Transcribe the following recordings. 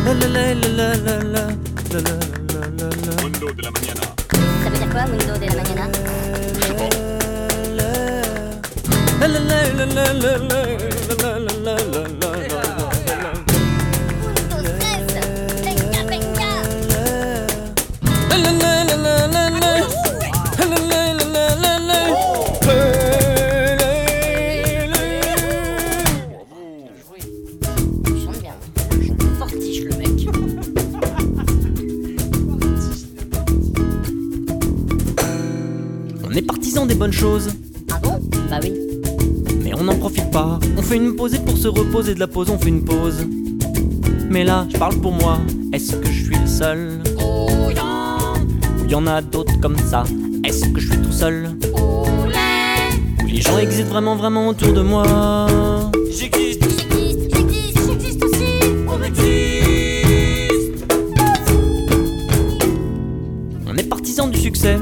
Mundo de la mañana. Ça veut dire quoi, Mundo de la mañana? Je sais pas. Mundo stress. Venga, venga. Il chante bien. Il chante fortiche, le mec. On est partisan des bonnes choses, Ah bon? Bah oui. mais on n'en profite pas. On fait une pause et pour se reposer de la pause, on fait une pause. Mais là, je parle pour moi, est-ce que je suis le seul? Ou y en a d'autres comme ça? Est-ce que je suis tout seul? Ou les gens existent vraiment, vraiment autour de moi? J'existe, J'existe aussi. on existe. On est partisan du succès,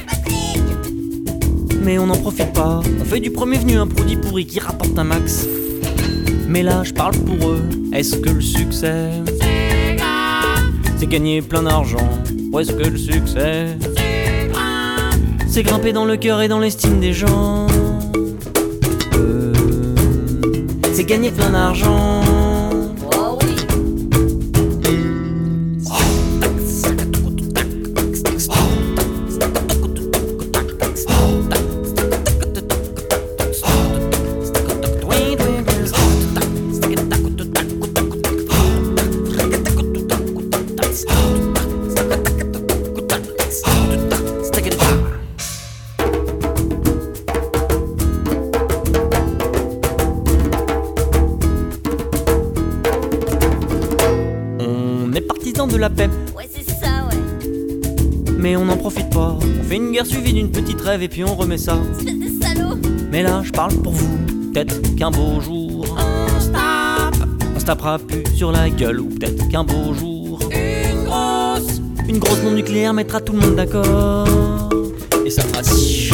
mais on n'en profite pas. On fait du premier venu un produit pourri qui rapporte un max. Mais là, je parle pour eux. Est-ce que le succès, c'est gagner plein d'argent? Ou est-ce que le succès, c'est grimper dans le cœur et dans l'estime des gens? C'est gagner plein d'argent. Oh oui. On est partisan de la paix, Ouais, c'est ça, ouais. mais on n'en profite pas. On fait une guerre suivie d'une petite rêve et puis on remet ça. Espèce de salaud. Mais là, je parle pour vous. Peut-être qu'un beau jour, on se tapera plus sur la gueule. Ou peut-être qu'un beau jour, une grosse bombe nucléaire mettra tout le monde d'accord. Et ça fera si.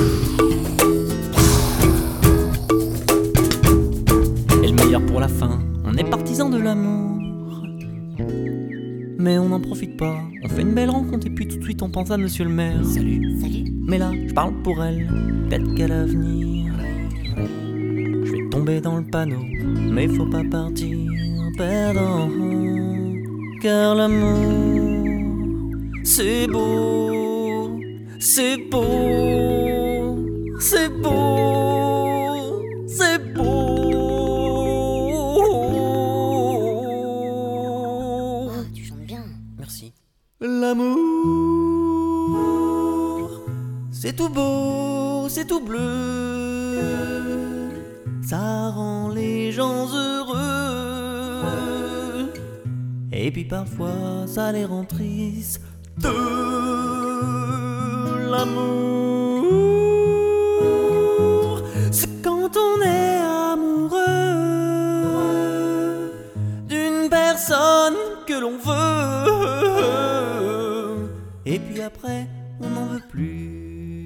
Et le meilleur pour la fin, on est partisan de l'amour, mais on n'en profite pas. On fait une belle rencontre et puis tout de suite on pense à monsieur le maire. Salut. Mais là, je parle pour elle. Peut-être qu'à l'avenir, je vais tomber dans le panneau, mais faut pas partir perdant. Car l'amour, c'est beau, c'est beau, c'est beau, c'est beau. Oh, tu chantes bien. Merci. L'amour, c'est tout beau, c'est tout bleu. Ça rend les gens heureux. Et puis parfois, ça les rend tristes. De l'amour, c'est quand on est amoureux d'une personne que l'on veut. Et puis après, on n'en veut plus.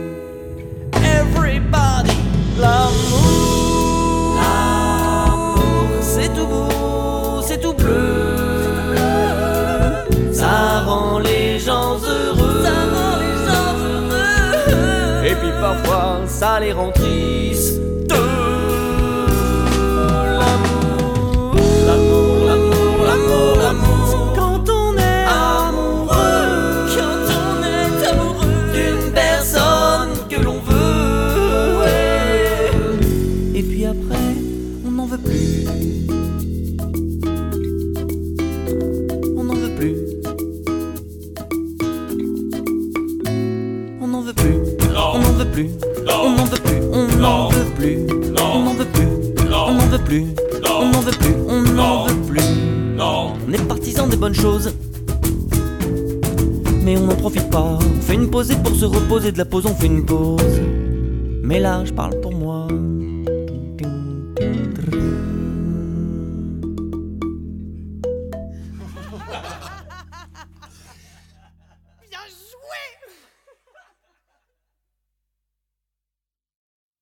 Everybody, l'amour, c'est tout beau, c'est tout bleu. Ça rend les gens heureux. Et puis parfois, ça les rend tristes. De l'amour, l'amour, l'amour, l'amour, l'amour. Quand on est amoureux, d'une personne que l'on veut, ouais. Et puis après, on n'en veut plus. On n'en veut plus. On n'en veut plus. On n'en veut plus. On n'en veut plus. On n'en veut plus. On n'en veut plus. On n'en veut plus. On n'en veut plus. On n'en veut plus. On est partisans des bonnes choses, mais on n'en profite pas. On fait une pause et pour se reposer de la pause, on fait une pause. Mais là, je parle pour moi.